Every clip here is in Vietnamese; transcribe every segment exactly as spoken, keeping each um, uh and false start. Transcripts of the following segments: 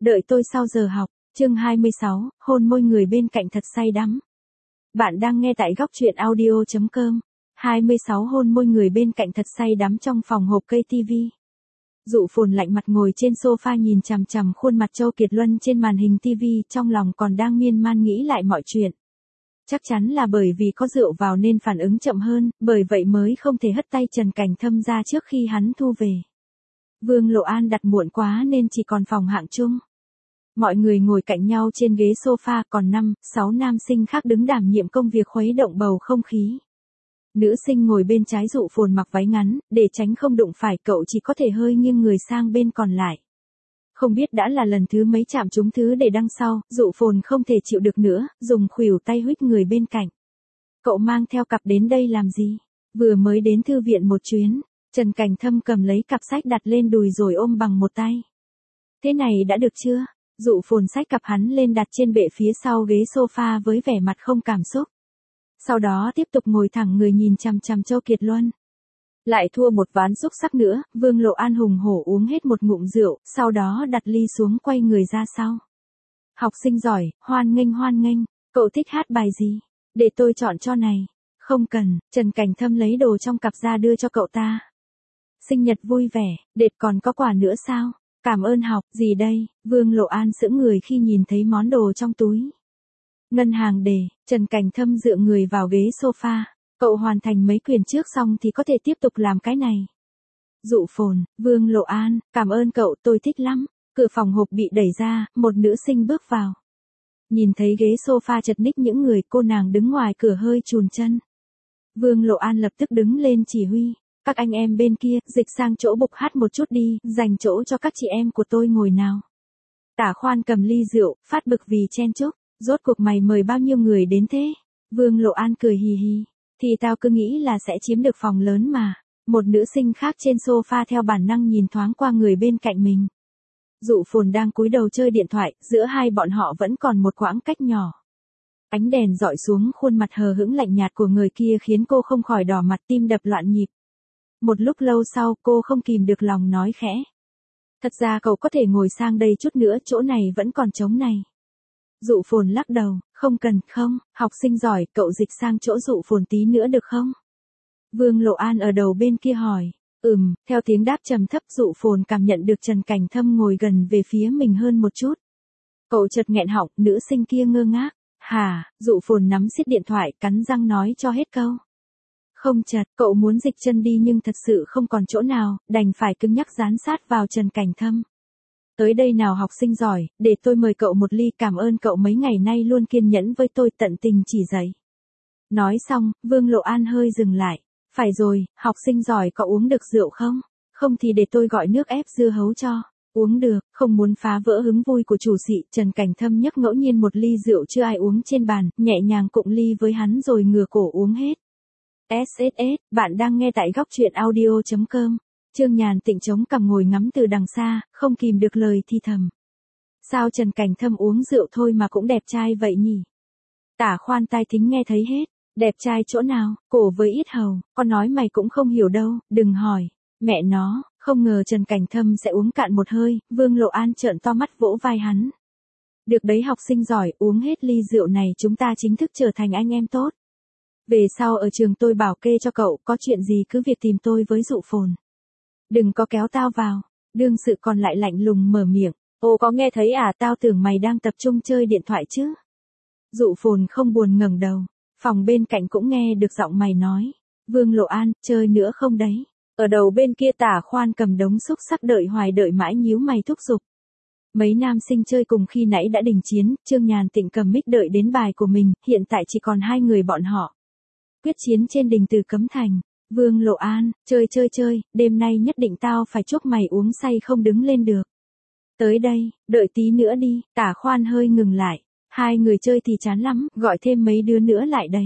Đợi tôi sau giờ học, chương hai mươi sáu, hôn môi người bên cạnh thật say đắm. Bạn đang nghe tại góc truyện audio chấm com. hai mươi sáu hôn môi người bên cạnh thật say đắm trong phòng hộp cây tivi. Dụ Phồn lạnh mặt ngồi trên sofa nhìn chằm chằm khuôn mặt Châu Kiệt Luân trên màn hình tivi, trong lòng còn đang miên man nghĩ lại mọi chuyện. Chắc chắn là bởi vì có rượu vào nên phản ứng chậm hơn, bởi vậy mới không thể hất tay Trần Cảnh Thâm ra trước khi hắn thu về. Vương Lộ An đặt muộn quá nên chỉ còn phòng hạng chung. Mọi người ngồi cạnh nhau trên ghế sofa, còn năm, sáu nam sinh khác đứng đảm nhiệm công việc khuấy động bầu không khí. Nữ sinh ngồi bên trái Dụ Phồn mặc váy ngắn, để tránh không đụng phải cậu chỉ có thể hơi nghiêng người sang bên còn lại. Không biết đã là lần thứ mấy chạm trúng thứ để đằng sau, Dụ Phồn không thể chịu được nữa, dùng khuỷu tay huých người bên cạnh. Cậu mang theo cặp đến đây làm gì? Vừa mới đến thư viện một chuyến. Trần Cảnh Thâm cầm lấy cặp sách đặt lên đùi rồi ôm bằng một tay. Thế này đã được chưa? Dụ Phồn xách cặp hắn lên đặt trên bệ phía sau ghế sofa với vẻ mặt không cảm xúc. Sau đó tiếp tục ngồi thẳng người nhìn chằm chằm Châu Kiệt Luân. Lại thua một ván xúc sắc nữa, Vương Lộ An hùng hổ uống hết một ngụm rượu, sau đó đặt ly xuống quay người ra sau. Học sinh giỏi, hoan nghênh hoan nghênh, cậu thích hát bài gì? Để tôi chọn cho này. Không cần, Trần Cảnh Thâm lấy đồ trong cặp ra đưa cho cậu ta. Sinh nhật vui vẻ, đệt còn có quà nữa sao? Cảm ơn học, gì đây? Vương Lộ An sững người khi nhìn thấy món đồ trong túi. Ngân hàng đề, Trần Cảnh Thâm dựa người vào ghế sofa. Cậu hoàn thành mấy quyền trước xong thì có thể tiếp tục làm cái này. Dụ Phồn, Vương Lộ An, cảm ơn cậu, tôi thích lắm. Cửa phòng hộp bị đẩy ra, một nữ sinh bước vào. Nhìn thấy ghế sofa chật ních những người, cô nàng đứng ngoài cửa hơi chùn chân. Vương Lộ An lập tức đứng lên chỉ huy. Các anh em bên kia, dịch sang chỗ bục hát một chút đi, dành chỗ cho các chị em của tôi ngồi nào. Tả Khoan cầm ly rượu, phát bực vì chen chúc. Rốt cuộc mày mời bao nhiêu người đến thế? Vương Lộ An cười hì hì. Thì tao cứ nghĩ là sẽ chiếm được phòng lớn mà. Một nữ sinh khác trên sofa theo bản năng nhìn thoáng qua người bên cạnh mình. Dụ Phồn đang cúi đầu chơi điện thoại, giữa hai bọn họ vẫn còn một quãng cách nhỏ. Ánh đèn dọi xuống khuôn mặt hờ hững lạnh nhạt của người kia khiến cô không khỏi đỏ mặt, tim đập loạn nhịp. Một lúc lâu sau cô không kìm được lòng nói khẽ. Thật ra cậu có thể ngồi sang đây chút nữa, chỗ này vẫn còn trống này. Dụ Phồn lắc đầu, không cần, không, học sinh giỏi, cậu dịch sang chỗ Dụ Phồn tí nữa được không? Vương Lộ An ở đầu bên kia hỏi, ừm, theo tiếng đáp trầm thấp Dụ Phồn cảm nhận được Trần Cảnh Thâm ngồi gần về phía mình hơn một chút. Cậu chợt nghẹn họng, nữ sinh kia ngơ ngác, hả, Dụ Phồn nắm siết điện thoại, cắn răng nói cho hết câu. Không chật, cậu muốn dịch chân đi nhưng thật sự không còn chỗ nào, đành phải cứng nhắc dán sát vào Trần Cảnh Thâm. Tới đây nào học sinh giỏi, để tôi mời cậu một ly, cảm ơn cậu mấy ngày nay luôn kiên nhẫn với tôi, tận tình chỉ dạy. Nói xong, Vương Lộ An hơi dừng lại. Phải rồi, học sinh giỏi có uống được rượu không? Không thì để tôi gọi nước ép dưa hấu cho. Uống được, không muốn phá vỡ hứng vui của chủ sĩ, Trần Cảnh Thâm nhấc ngẫu nhiên một ly rượu chưa ai uống trên bàn, nhẹ nhàng cụng ly với hắn rồi ngửa cổ uống hết. ét ét ét, bạn đang nghe tại góc truyện audio chấm com. Trương Nhàn Tịnh chống cằm ngồi ngắm từ đằng xa, không kìm được lời thì thầm. Sao Trần Cảnh Thâm uống rượu thôi mà cũng đẹp trai vậy nhỉ? Tả Khoan tai thính nghe thấy hết. Đẹp trai chỗ nào? Cổ với ít hầu, con nói mày cũng không hiểu đâu, đừng hỏi. Mẹ nó, không ngờ Trần Cảnh Thâm sẽ uống cạn một hơi, Vương Lộ An trợn to mắt vỗ vai hắn. Được đấy học sinh giỏi, uống hết ly rượu này chúng ta chính thức trở thành anh em tốt. Về sau ở trường tôi bảo kê cho cậu, có chuyện gì cứ việc tìm tôi với Dụ Phồn. Đừng có kéo tao vào. Đương sự còn lại lạnh lùng mở miệng. Ô có nghe thấy à, tao tưởng mày đang tập trung chơi điện thoại chứ. Dụ Phồn không buồn ngẩng đầu. Phòng bên cạnh cũng nghe được giọng mày nói. Vương Lộ An, chơi nữa không đấy? Ở đầu bên kia Tả Khoan cầm đống xúc sắc đợi hoài đợi mãi nhíu mày thúc giục. Mấy nam sinh chơi cùng khi nãy đã đình chiến, Trương Nhàn Tịnh cầm mic đợi đến bài của mình, hiện tại chỉ còn hai người bọn họ. Quyết chiến trên đỉnh Từ Cấm Thành. Vương Lộ An, chơi chơi chơi, đêm nay nhất định tao phải chúc mày uống say không đứng lên được. Tới đây, đợi tí nữa đi, Tả Khoan hơi ngừng lại. Hai người chơi thì chán lắm, gọi thêm mấy đứa nữa lại đấy.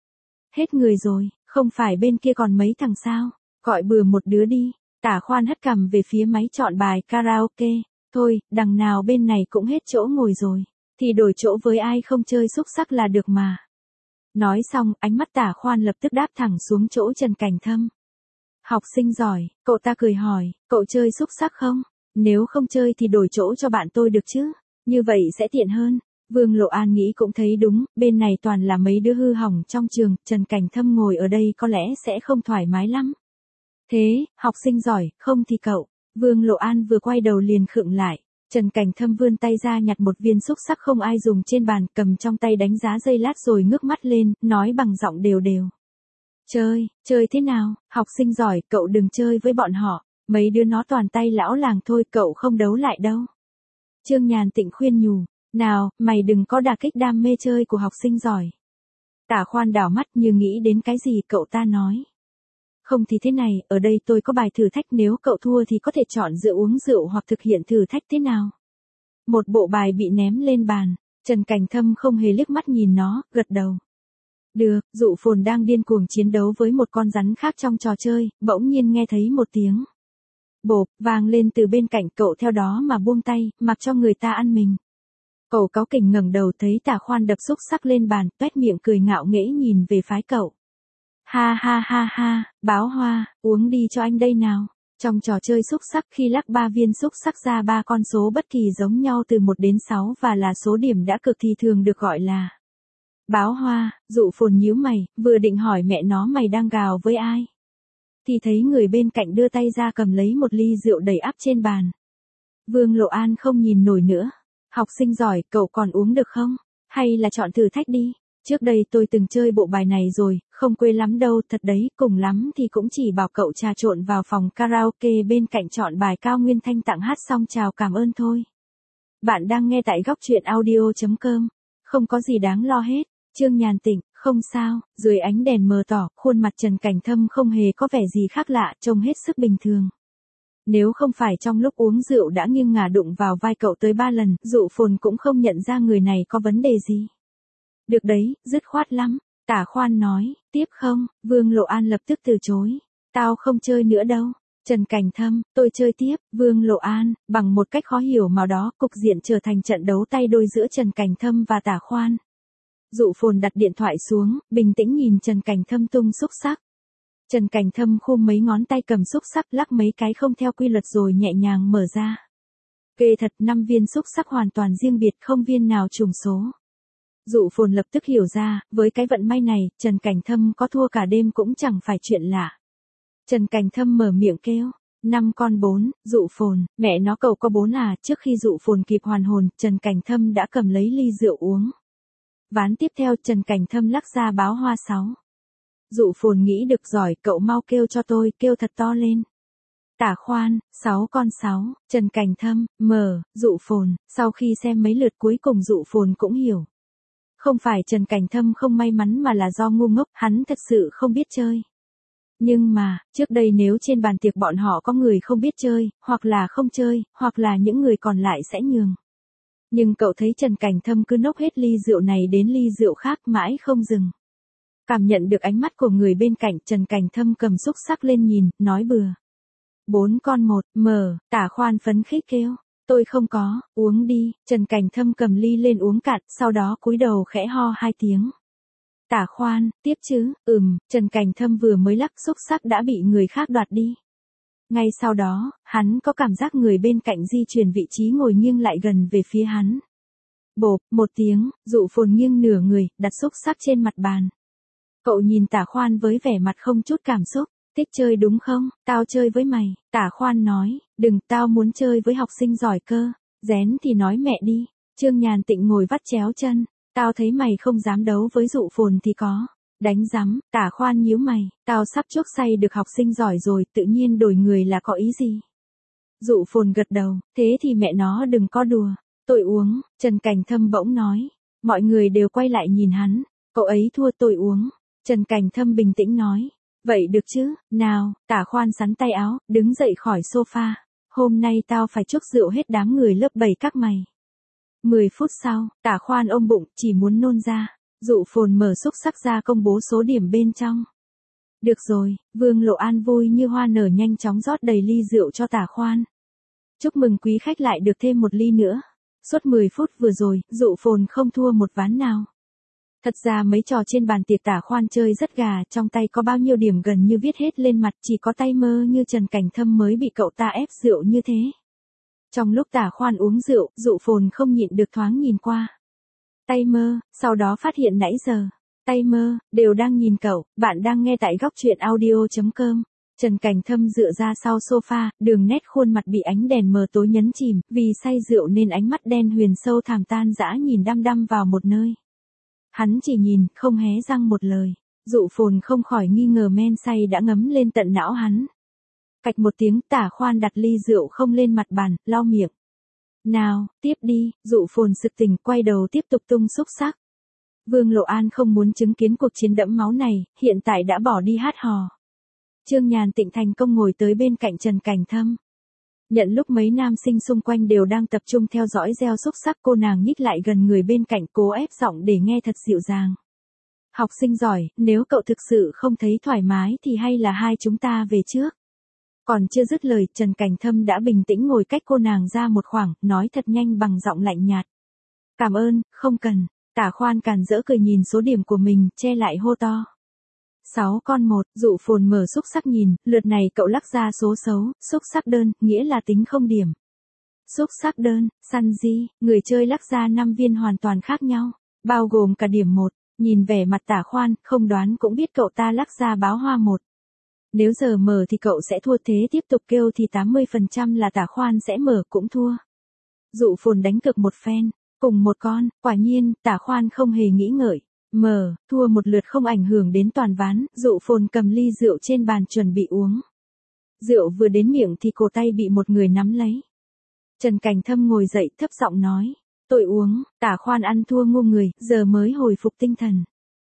Hết người rồi, không phải bên kia còn mấy thằng sao, gọi bừa một đứa đi. Tả Khoan hất cằm về phía máy chọn bài karaoke. Thôi, đằng nào bên này cũng hết chỗ ngồi rồi, thì đổi chỗ với ai không chơi xúc sắc là được mà. Nói xong, ánh mắt Tả Khoan lập tức đáp thẳng xuống chỗ Trần Cảnh Thâm. Học sinh giỏi, cậu ta cười hỏi, cậu chơi xúc sắc không? Nếu không chơi thì đổi chỗ cho bạn tôi được chứ, như vậy sẽ tiện hơn. Vương Lộ An nghĩ cũng thấy đúng, bên này toàn là mấy đứa hư hỏng trong trường, Trần Cảnh Thâm ngồi ở đây có lẽ sẽ không thoải mái lắm. Thế, học sinh giỏi, không thì cậu. Vương Lộ An vừa quay đầu liền khựng lại. Trần Cảnh Thâm vươn tay ra nhặt một viên xúc xắc không ai dùng trên bàn, cầm trong tay đánh giá giây lát rồi ngước mắt lên, nói bằng giọng đều đều. Chơi, chơi thế nào, học sinh giỏi, cậu đừng chơi với bọn họ, mấy đứa nó toàn tay lão làng thôi, cậu không đấu lại đâu. Trương Nhàn Tịnh khuyên nhủ, nào, mày đừng có đả kích đam mê chơi của học sinh giỏi. Tả Khoan đảo mắt như nghĩ đến cái gì, cậu ta nói. Không thì thế này, ở đây tôi có bài thử thách, nếu cậu thua thì có thể chọn giữa uống rượu hoặc thực hiện thử thách thế nào. Một bộ bài bị ném lên bàn, Trần Cảnh Thâm không hề liếc mắt nhìn nó, gật đầu. Được, Dụ Phồn đang điên cuồng chiến đấu với một con rắn khác trong trò chơi, bỗng nhiên nghe thấy một tiếng bộp vang lên từ bên cạnh, cậu theo đó mà buông tay, mặc cho người ta ăn mình. Cậu cáu kỉnh ngẩng đầu thấy Tả Khoan đập xúc xắc lên bàn, toét miệng cười ngạo nghễ nhìn về phái cậu. Ha ha ha ha, Báo Hoa, uống đi cho anh đây nào. Trong trò chơi xúc xắc, khi lắc ba viên xúc xắc ra ba con số bất kỳ giống nhau từ một đến sáu và là số điểm đã cực thì thường được gọi là Báo Hoa. Dụ Phồn nhíu mày, vừa định hỏi mẹ nó mày đang gào với ai, thì thấy người bên cạnh đưa tay ra cầm lấy một ly rượu đầy ắp trên bàn. Vương Lộ An không nhìn nổi nữa. Học sinh giỏi, cậu còn uống được không? Hay là chọn thử thách đi. Trước đây tôi từng chơi bộ bài này rồi, không quê lắm đâu, thật đấy, cùng lắm thì cũng chỉ bảo cậu trà trộn vào phòng karaoke bên cạnh chọn bài Cao Nguyên Thanh tặng hát xong chào cảm ơn thôi. Bạn đang nghe tại góc truyện audio chấm com. Không có gì đáng lo hết. Trương Nhàn Tịnh, không sao, dưới ánh đèn mờ tỏ, khuôn mặt Trần Cảnh Thâm không hề có vẻ gì khác lạ, trông hết sức bình thường. Nếu không phải trong lúc uống rượu đã nghiêng ngả đụng vào vai cậu tới ba lần, Dụ Phồn cũng không nhận ra người này có vấn đề gì. Được đấy, dứt khoát lắm. Tả Khoan nói, tiếp không? Vương Lộ An lập tức từ chối. Tao không chơi nữa đâu. Trần Cảnh Thâm, tôi chơi tiếp. Vương Lộ An, bằng một cách khó hiểu nào đó, cục diện trở thành trận đấu tay đôi giữa Trần Cảnh Thâm và Tả Khoan. Dụ Phồn đặt điện thoại xuống, bình tĩnh nhìn Trần Cảnh Thâm tung xúc xắc. Trần Cảnh Thâm khum mấy ngón tay cầm xúc xắc lắc mấy cái không theo quy luật rồi nhẹ nhàng mở ra. Kê thật, năm viên xúc xắc hoàn toàn riêng biệt, không viên nào trùng số. Dụ Phồn lập tức hiểu ra, với cái vận may này, Trần Cảnh Thâm có thua cả đêm cũng chẳng phải chuyện lạ. Trần Cảnh Thâm mở miệng kêu, năm con bốn, Dụ Phồn, mẹ nó cậu có bốn à, trước khi Dụ Phồn kịp hoàn hồn, Trần Cảnh Thâm đã cầm lấy ly rượu uống. Ván tiếp theo Trần Cảnh Thâm lắc ra Báo Hoa sáu. Dụ Phồn nghĩ được rồi, cậu mau kêu cho tôi, kêu thật to lên. Tả Khoan, sáu con sáu, Trần Cảnh Thâm, mở, Dụ Phồn, sau khi xem mấy lượt cuối cùng Dụ Phồn cũng hiểu. Không phải Trần Cảnh Thâm không may mắn mà là do ngu ngốc, hắn thật sự không biết chơi. Nhưng mà, trước đây nếu trên bàn tiệc bọn họ có người không biết chơi, hoặc là không chơi, hoặc là những người còn lại sẽ nhường. Nhưng cậu thấy Trần Cảnh Thâm cứ nốc hết ly rượu này đến ly rượu khác mãi không dừng. Cảm nhận được ánh mắt của người bên cạnh, Trần Cảnh Thâm cầm xúc xắc lên nhìn, nói bừa. Bốn con một, mở, Tả Khoan phấn khích kêu. Tôi không có, uống đi. Trần Cảnh Thâm cầm ly lên uống cạn, sau đó cúi đầu khẽ ho hai tiếng. Tả Khoan, tiếp chứ, ừm, Trần Cảnh Thâm vừa mới lắc xúc xắc đã bị người khác đoạt đi. Ngay sau đó, hắn có cảm giác người bên cạnh di chuyển vị trí ngồi nghiêng lại gần về phía hắn. Bộp, một tiếng, Dụ Phồn nghiêng nửa người, đặt xúc xắc trên mặt bàn. Cậu nhìn Tả Khoan với vẻ mặt không chút cảm xúc. Thích chơi đúng không? Tao chơi với mày. Tả Khoan nói, đừng, tao muốn chơi với học sinh giỏi cơ. Rén thì nói mẹ đi. Trương Nhàn Tịnh ngồi vắt chéo chân. Tao thấy mày không dám đấu với Dụ Phồn thì có. Đánh rắm, Tả Khoan nhíu mày. Tao sắp chuốc say được học sinh giỏi rồi, tự nhiên đổi người là có ý gì? Dụ Phồn gật đầu, thế thì mẹ nó đừng có đùa. Tôi uống, Trần Cảnh Thâm bỗng nói. Mọi người đều quay lại nhìn hắn. Cậu ấy thua tôi uống. Trần Cảnh Thâm bình tĩnh nói. Vậy được chứ, nào, Tả Khoan sắn tay áo, đứng dậy khỏi sofa. Hôm nay tao phải chuốc rượu hết đám người lớp bảy các mày. Mười phút sau, Tả Khoan ôm bụng, chỉ muốn nôn ra. Dụ Phồn mở xúc xắc ra công bố số điểm bên trong. Được rồi, Vương Lộ An vui như hoa nở nhanh chóng rót đầy ly rượu cho Tả Khoan. Chúc mừng quý khách lại được thêm một ly nữa. Suốt mười phút vừa rồi, Dụ Phồn không thua một ván nào. Thật ra mấy trò trên bàn tiệc Tả Khoan chơi rất gà, trong tay có bao nhiêu điểm gần như viết hết lên mặt, chỉ có tay mơ như Trần Cảnh Thâm mới bị cậu ta ép rượu như thế. Trong lúc Tả Khoan uống rượu, Dụ Phồn không nhịn được thoáng nhìn qua. Tay mơ, sau đó phát hiện nãy giờ, tay mơ, đều đang nhìn cậu, bạn đang nghe tại góc truyện audio.com. Trần Cảnh Thâm dựa ra sau sofa, đường nét khuôn mặt bị ánh đèn mờ tối nhấn chìm, vì say rượu nên ánh mắt đen huyền sâu thẳm tan dã nhìn đăm đăm vào một nơi. Hắn chỉ nhìn, không hé răng một lời. Dụ Phồn không khỏi nghi ngờ men say đã ngấm lên tận não hắn. Cạch một tiếng, Tả Khoan đặt ly rượu không lên mặt bàn, lau miệng. Nào, tiếp đi, Dụ Phồn sực tỉnh, quay đầu tiếp tục tung xúc xắc. Vương Lộ An không muốn chứng kiến cuộc chiến đẫm máu này, hiện tại đã bỏ đi hát hò. Trương Nhàn Tịnh thành công ngồi tới bên cạnh Trần Cảnh Thâm. Nhận lúc mấy nam sinh xung quanh đều đang tập trung theo dõi gieo xúc xắc, cô nàng nhích lại gần người bên cạnh, cố ép giọng để nghe thật dịu dàng. Học sinh giỏi, nếu cậu thực sự không thấy thoải mái thì hay là hai chúng ta về trước. Còn chưa dứt lời, Trần Cảnh Thâm đã bình tĩnh ngồi cách cô nàng ra một khoảng, nói thật nhanh bằng giọng lạnh nhạt. Cảm ơn, không cần. Tả Khoan càn rỡ cười nhìn số điểm của mình, che lại hô to. Sáu con một, Dụ Phồn mở xúc xắc nhìn, lượt này cậu lắc ra số xấu, xúc xắc đơn, nghĩa là tính không điểm. Xúc xắc đơn, săn di, người chơi lắc ra năm viên hoàn toàn khác nhau, bao gồm cả điểm một. Nhìn vẻ mặt Tả Khoan, không đoán cũng biết cậu ta lắc ra báo hoa một. Nếu giờ mở thì cậu sẽ thua, thế tiếp tục kêu thì tám mươi phần trăm là Tả Khoan sẽ mở cũng thua. Dụ Phồn đánh cược một phen, cùng một con, quả nhiên, Tả Khoan không hề nghĩ ngợi. Mở, thua một lượt không ảnh hưởng đến toàn ván, Dụ Phồn cầm ly rượu trên bàn chuẩn bị uống. Rượu vừa đến miệng thì cổ tay bị một người nắm lấy. Trần Cảnh Thâm ngồi dậy thấp giọng nói. Tôi uống, Tả Khoan ăn thua ngu người, giờ mới hồi phục tinh thần.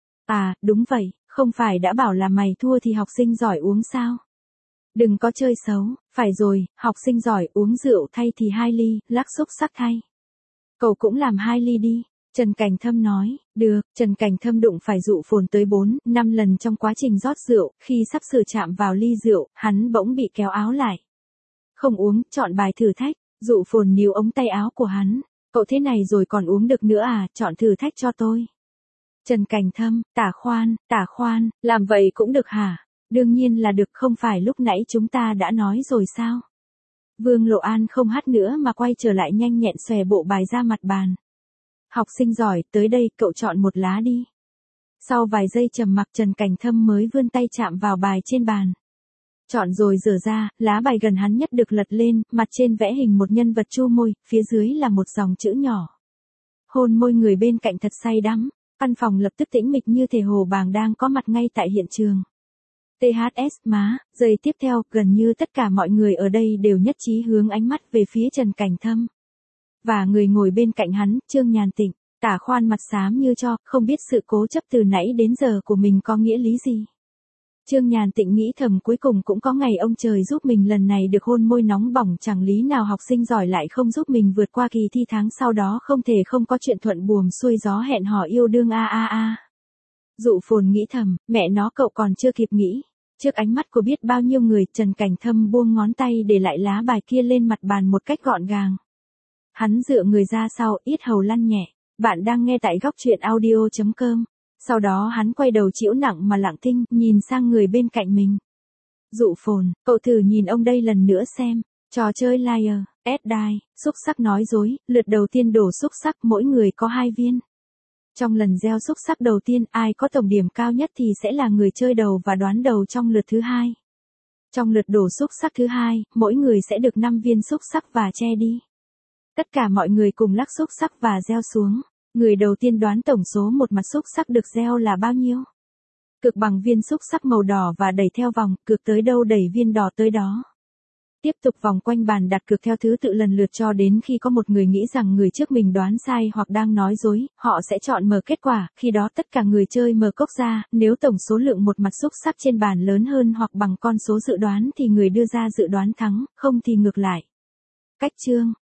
À, đúng vậy, không phải đã bảo là mày thua thì học sinh giỏi uống sao? Đừng có chơi xấu, phải rồi, học sinh giỏi uống rượu thay thì hai ly, lắc xúc xắc thay. Cậu cũng làm hai ly đi. Trần Cảnh Thâm nói, được, Trần Cảnh Thâm đụng phải Dụ Phồn tới bốn, năm lần trong quá trình rót rượu, khi sắp sửa chạm vào ly rượu, hắn bỗng bị kéo áo lại. Không uống, chọn bài thử thách, Dụ Phồn níu ống tay áo của hắn. Cậu thế này rồi còn uống được nữa à, chọn thử thách cho tôi. Trần Cảnh Thâm, Tả Khoan, Tả Khoan, làm vậy cũng được hả? Đương nhiên là được, không phải lúc nãy chúng ta đã nói rồi sao? Vương Lộ An không hát nữa mà quay trở lại nhanh nhẹn xòe bộ bài ra mặt bàn. Học sinh giỏi, tới đây, cậu chọn một lá đi. Sau vài giây trầm mặc, Trần Cảnh Thâm mới vươn tay chạm vào bài trên bàn. Chọn rồi dở ra, lá bài gần hắn nhất được lật lên, mặt trên vẽ hình một nhân vật chu môi, phía dưới là một dòng chữ nhỏ. Hôn môi người bên cạnh thật say đắm, căn phòng lập tức tĩnh mịch như thể Hồ Bàng đang có mặt ngay tại hiện trường. tê hát ét má, giây tiếp theo, gần như tất cả mọi người ở đây đều nhất trí hướng ánh mắt về phía Trần Cảnh Thâm. Và người ngồi bên cạnh hắn, Trương Nhàn Tịnh, Tả Khoan mặt xám như cho, không biết sự cố chấp từ nãy đến giờ của mình có nghĩa lý gì. Trương Nhàn Tịnh nghĩ thầm cuối cùng cũng có ngày ông trời giúp mình lần này được hôn môi nóng bỏng, chẳng lý nào học sinh giỏi lại không giúp mình vượt qua kỳ thi tháng sau đó, không thể không có chuyện thuận buồm xuôi gió hẹn hò yêu đương a a a. Dụ Phồn nghĩ thầm, mẹ nó cậu còn chưa kịp nghĩ. Trước ánh mắt của biết bao nhiêu người, Trần Cảnh Thâm buông ngón tay để lại lá bài kia lên mặt bàn một cách gọn gàng. Hắn dựa người ra sau, yết hầu lăn nhẹ. Bạn đang nghe tại góc truyện audio.com. Sau đó hắn quay đầu chĩu nặng mà lặng thinh, nhìn sang người bên cạnh mình. Dụ Phồn, cậu thử nhìn ông đây lần nữa xem. Trò chơi liar, ép die, xúc xắc nói dối, lượt đầu tiên đổ xúc xắc, mỗi người có hai viên. Trong lần gieo xúc xắc đầu tiên, ai có tổng điểm cao nhất thì sẽ là người chơi đầu và đoán đầu trong lượt thứ hai. Trong lượt đổ xúc xắc thứ hai, mỗi người sẽ được năm viên xúc xắc và che đi. Tất cả mọi người cùng lắc xúc xắc và gieo xuống. Người đầu tiên đoán tổng số một mặt xúc xắc được gieo là bao nhiêu. Cược bằng viên xúc xắc màu đỏ và đẩy theo vòng, cược tới đâu đẩy viên đỏ tới đó. Tiếp tục vòng quanh bàn đặt cược theo thứ tự lần lượt cho đến khi có một người nghĩ rằng người trước mình đoán sai hoặc đang nói dối, họ sẽ chọn mở kết quả, khi đó tất cả người chơi mở cốc ra, nếu tổng số lượng một mặt xúc xắc trên bàn lớn hơn hoặc bằng con số dự đoán thì người đưa ra dự đoán thắng, không thì ngược lại. Cách chương